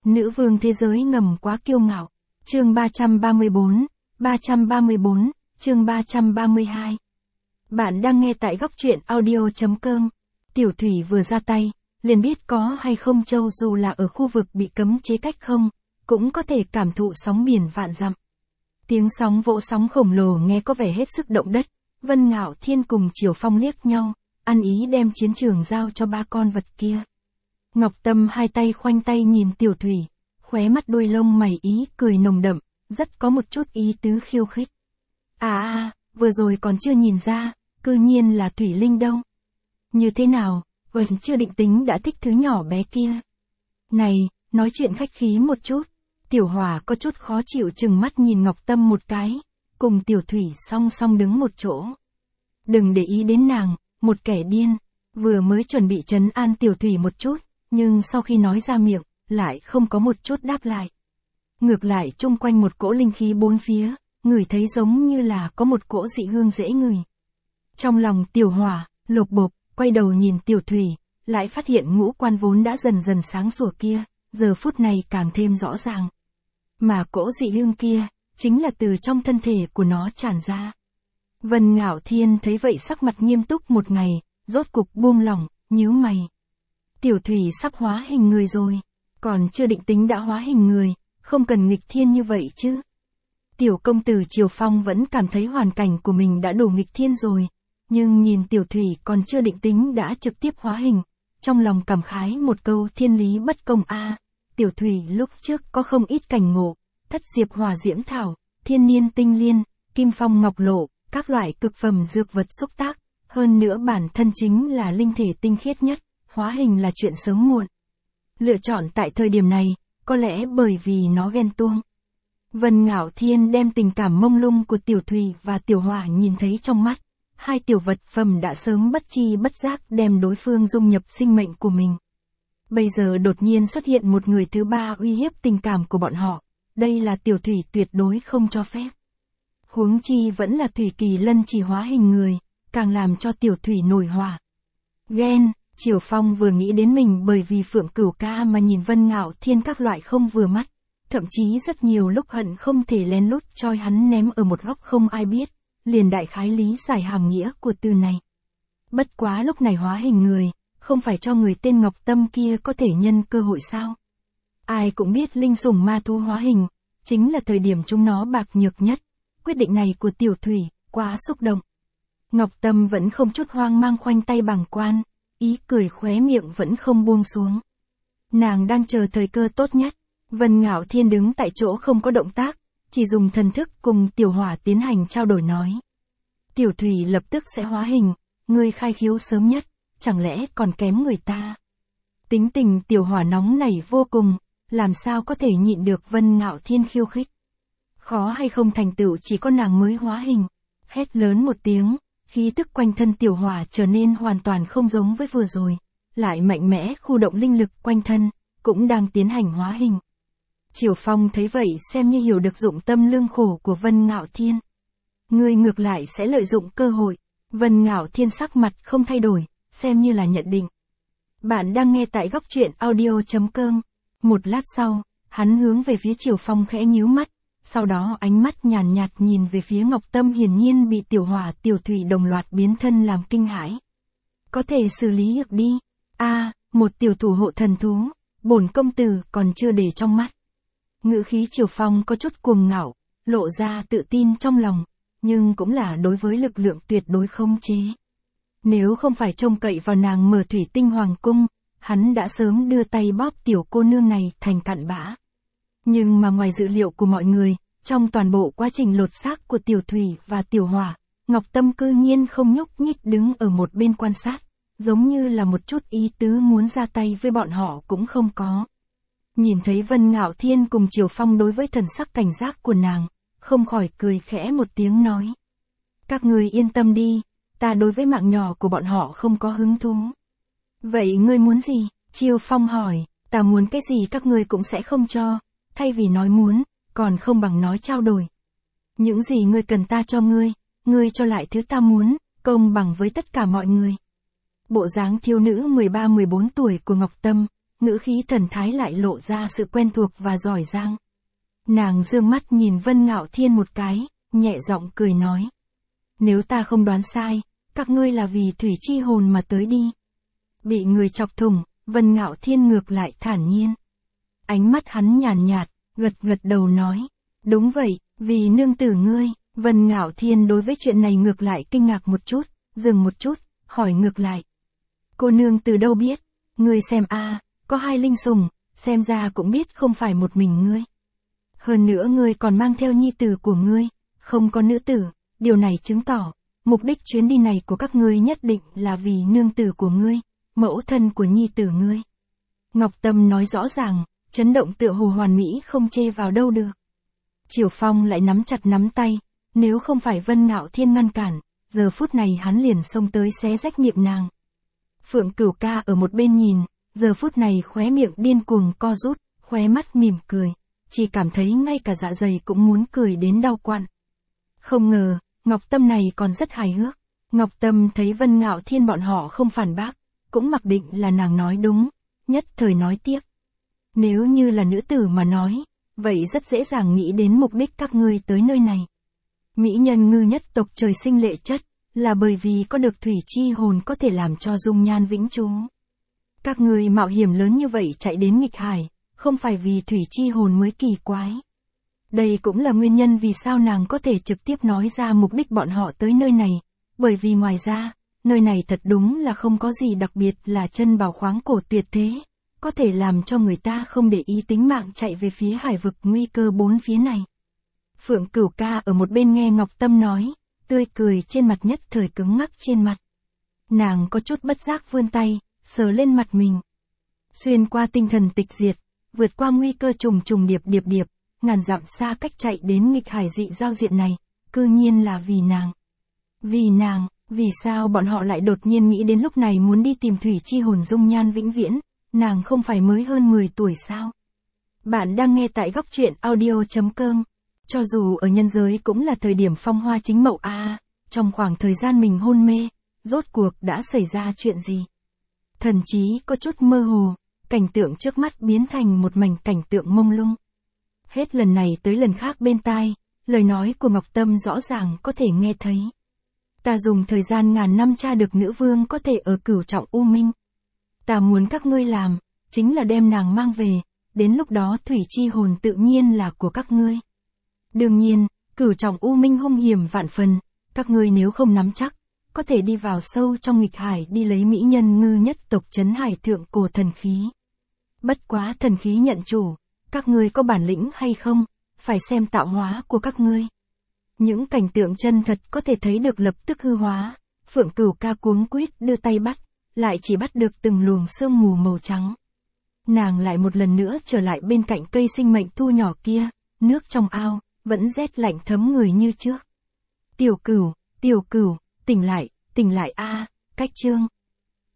Nữ vương thế giới ngầm quá kiêu ngạo. Chương 334, chương 332. Bạn đang nghe tại góc truyện audio.com. Tiểu Thủy vừa ra tay, liền biết có hay không châu dù là ở khu vực bị cấm chế cách không, cũng có thể cảm thụ sóng biển vạn dặm. Tiếng sóng vỗ sóng khổng lồ nghe có vẻ hết sức động đất, Vân Ngạo Thiên cùng Triều Phong liếc nhau, ăn ý đem chiến trường giao cho ba con vật kia. Ngọc Tâm hai tay khoanh tay nhìn Tiểu Thủy, khóe mắt đuôi lông mày ý cười nồng đậm, rất có một chút ý tứ khiêu khích. Vừa rồi còn chưa nhìn ra, cư nhiên là Thủy Linh đâu. Như thế nào, vẫn chưa định tính đã thích thứ nhỏ bé kia. Này, nói chuyện khách khí một chút. Tiểu Hỏa có chút khó chịu chừng mắt nhìn Ngọc Tâm một cái, cùng Tiểu Thủy song song đứng một chỗ. Đừng để ý đến nàng, một kẻ điên, vừa mới chuẩn bị trấn an Tiểu Thủy một chút, nhưng sau khi nói ra miệng, lại không có một chút đáp lại. Ngược lại chung quanh một cỗ linh khí bốn phía, ngửi thấy giống như là có một cỗ dị hương dễ ngửi. Trong lòng Tiểu Hỏa, lột bột, quay đầu nhìn Tiểu Thủy, lại phát hiện ngũ quan vốn đã dần dần sáng sủa kia, giờ phút này càng thêm rõ ràng. Mà cỗ dị hương kia, chính là từ trong thân thể của nó tràn ra. Vân Ngạo Thiên thấy vậy sắc mặt nghiêm túc một ngày, rốt cục buông lỏng, nhíu mày. Tiểu Thủy sắp hóa hình người rồi, còn chưa định tính đã hóa hình người, không cần nghịch thiên như vậy chứ. Tiểu công tử Triều Phong vẫn cảm thấy hoàn cảnh của mình đã đủ nghịch thiên rồi, nhưng nhìn Tiểu Thủy còn chưa định tính đã trực tiếp hóa hình, trong lòng cảm khái một câu thiên lý bất công a. Tiểu Thủy lúc trước có không ít cảnh ngộ, thất diệp hỏa diễm thảo, thiên niên tinh liên, kim phong ngọc lộ, các loại cực phẩm dược vật xúc tác, hơn nữa bản thân chính là linh thể tinh khiết nhất, hóa hình là chuyện sớm muộn. Lựa chọn tại thời điểm này, có lẽ bởi vì nó ghen tuông. Vân Ngạo Thiên đem tình cảm mông lung của Tiểu Thủy và Tiểu Hỏa nhìn thấy trong mắt, hai tiểu vật phẩm đã sớm bất chi bất giác đem đối phương dung nhập sinh mệnh của mình. Bây giờ đột nhiên xuất hiện một người thứ ba uy hiếp tình cảm của bọn họ, đây là Tiểu Thủy tuyệt đối không cho phép. Huống chi vẫn là Thủy Kỳ Lân chỉ hóa hình người, càng làm cho Tiểu Thủy nổi hỏa. Ghen, Triều Phong vừa nghĩ đến mình bởi vì Phượng Cửu ca mà nhìn Vân Ngạo Thiên các loại không vừa mắt, thậm chí rất nhiều lúc hận không thể lén lút choi hắn ném ở một góc không ai biết, liền đại khái lý giải hàm nghĩa của từ này. Bất quá lúc này hóa hình người, không phải cho người tên Ngọc Tâm kia có thể nhân cơ hội sao? Ai cũng biết linh sủng ma thú hóa hình, chính là thời điểm chúng nó bạc nhược nhất. Quyết định này của Tiểu Thủy, quá xúc động. Ngọc Tâm vẫn không chút hoang mang khoanh tay bàng quan, ý cười khóe miệng vẫn không buông xuống. Nàng đang chờ thời cơ tốt nhất. Vân Ngạo Thiên đứng tại chỗ không có động tác, chỉ dùng thần thức cùng Tiểu Hỏa tiến hành trao đổi nói. Tiểu Thủy lập tức sẽ hóa hình, ngươi khai khiếu sớm nhất, chẳng lẽ còn kém người ta. Tính tình Tiểu Hỏa nóng nảy vô cùng, làm sao có thể nhịn được Vân Ngạo Thiên khiêu khích. Khó hay không thành tựu chỉ có nàng mới hóa hình. Hét lớn một tiếng, khí tức quanh thân Tiểu Hỏa trở nên hoàn toàn không giống với vừa rồi, lại mạnh mẽ khu động linh lực quanh thân, cũng đang tiến hành hóa hình. Triều Phong thấy vậy xem như hiểu được dụng tâm lương khổ của Vân Ngạo Thiên. Ngươi ngược lại sẽ lợi dụng cơ hội. Vân Ngạo Thiên sắc mặt không thay đổi, xem như là nhận định. Bạn đang nghe tại góc truyện audio.com. Một lát sau, hắn hướng về phía Triều Phong khẽ nhíu mắt, sau đó ánh mắt nhàn nhạt nhìn về phía Ngọc Tâm hiển nhiên bị Tiểu Hỏa Tiểu Thủy đồng loạt biến thân làm kinh hãi. Có thể xử lý được đi. Một tiểu thủ hộ thần thú, bổn công tử còn chưa để trong mắt. Ngữ khí Triều Phong có chút cuồng ngạo, lộ ra tự tin trong lòng, nhưng cũng là đối với lực lượng tuyệt đối không chế. Nếu không phải trông cậy vào nàng mở thủy tinh hoàng cung, hắn đã sớm đưa tay bóp tiểu cô nương này thành cặn bã. Nhưng mà ngoài dự liệu của mọi người, trong toàn bộ quá trình lột xác của Tiểu Thủy và Tiểu Hỏa, Ngọc Tâm cư nhiên không nhúc nhích đứng ở một bên quan sát, giống như là một chút ý tứ muốn ra tay với bọn họ cũng không có. Nhìn thấy Vân Ngạo Thiên cùng Triều Phong đối với thần sắc cảnh giác của nàng, không khỏi cười khẽ một tiếng nói. Các người yên tâm đi, ta đối với mạng nhỏ của bọn họ không có hứng thú. Vậy ngươi muốn gì? Triều Phong hỏi, ta muốn cái gì các ngươi cũng sẽ không cho, thay vì nói muốn, còn không bằng nói trao đổi. Những gì ngươi cần ta cho ngươi cho lại thứ ta muốn, công bằng với tất cả mọi người. Bộ dáng thiếu nữ 13-14 tuổi của Ngọc Tâm, ngữ khí thần thái lại lộ ra sự quen thuộc và giỏi giang. Nàng dương mắt nhìn Vân Ngạo Thiên một cái, nhẹ giọng cười nói. Nếu ta không đoán sai, các ngươi là vì thủy chi hồn mà tới đi. Bị người chọc thủng, Vân Ngạo Thiên ngược lại thản nhiên. Ánh mắt hắn nhàn nhạt, gật gật đầu nói. Đúng vậy, vì nương tử ngươi. Vân Ngạo Thiên đối với chuyện này ngược lại kinh ngạc một chút, dừng một chút, hỏi ngược lại. Cô nương từ đâu biết? Ngươi xem có 2 linh sùng, xem ra cũng biết không phải một mình ngươi. Hơn nữa ngươi còn mang theo nhi tử của ngươi, không có nữ tử, điều này chứng tỏ, mục đích chuyến đi này của các ngươi nhất định là vì nương tử của ngươi, mẫu thân của nhi tử ngươi. Ngọc Tâm nói rõ ràng, chấn động tựa hồ hoàn mỹ không chê vào đâu được. Triều Phong lại nắm chặt nắm tay, nếu không phải Vân Ngạo Thiên ngăn cản, giờ phút này hắn liền xông tới xé rách miệng nàng. Phượng Cửu Ca ở một bên nhìn, giờ phút này khóe miệng điên cuồng co rút, khóe mắt mỉm cười, chỉ cảm thấy ngay cả dạ dày cũng muốn cười đến đau quặn. Không ngờ, Ngọc Tâm này còn rất hài hước. Ngọc Tâm thấy Vân Ngạo Thiên bọn họ không phản bác, cũng mặc định là nàng nói đúng, nhất thời nói tiếp. Nếu như là nữ tử mà nói, vậy rất dễ dàng nghĩ đến mục đích các ngươi tới nơi này. Mỹ nhân ngư nhất tộc trời sinh lệ chất, là bởi vì có được thủy chi hồn có thể làm cho dung nhan vĩnh trú. Các ngươi mạo hiểm lớn như vậy chạy đến nghịch hải, không phải vì thủy chi hồn mới kỳ quái. Đây cũng là nguyên nhân vì sao nàng có thể trực tiếp nói ra mục đích bọn họ tới nơi này, bởi vì ngoài ra, nơi này thật đúng là không có gì đặc biệt là chân bảo khoáng cổ tuyệt thế, có thể làm cho người ta không để ý tính mạng chạy về phía hải vực nguy cơ bốn phía này. Phượng Cửu Ca ở một bên nghe Ngọc Tâm nói, tươi cười trên mặt nhất thời cứng ngắc trên mặt. Nàng có chút bất giác vươn tay, sờ lên mặt mình. Xuyên qua tinh thần tịch diệt, vượt qua nguy cơ trùng trùng điệp, ngàn dặm xa cách chạy đến nghịch hải dị giao diện này, cư nhiên là vì nàng. Vì nàng, vì sao bọn họ lại đột nhiên nghĩ đến lúc này muốn đi tìm thủy chi hồn dung nhan vĩnh viễn, nàng không phải mới hơn 10 tuổi sao? Bạn đang nghe tại góc truyện audio.com. Cho dù ở nhân giới cũng là thời điểm phong hoa chính mậu trong khoảng thời gian mình hôn mê, rốt cuộc đã xảy ra chuyện gì? Thần trí có chút mơ hồ, cảnh tượng trước mắt biến thành một mảnh cảnh tượng mông lung. Hết lần này tới lần khác bên tai, lời nói của Ngọc Tâm rõ ràng có thể nghe thấy. Ta dùng thời gian ngàn năm tra được nữ vương có thể ở Cửu Trọng U Minh. Ta muốn các ngươi làm, chính là đem nàng mang về, đến lúc đó thủy chi hồn tự nhiên là của các ngươi. Đương nhiên, Cửu Trọng U Minh hung hiểm vạn phần, các ngươi nếu không nắm chắc, có thể đi vào sâu trong nghịch hải đi lấy mỹ nhân ngư nhất tộc trấn hải thượng cổ thần khí. Bất quá thần khí nhận chủ, các ngươi có bản lĩnh hay không, phải xem tạo hóa của các ngươi. Những cảnh tượng chân thật có thể thấy được lập tức hư hóa, Phượng Cửu Ca cuống quýt đưa tay bắt, lại chỉ bắt được từng luồng sương mù màu trắng. Nàng lại một lần nữa trở lại bên cạnh cây sinh mệnh thu nhỏ kia, nước trong ao, vẫn rét lạnh thấm người như trước. Tiểu Cửu, tỉnh lại cách chương.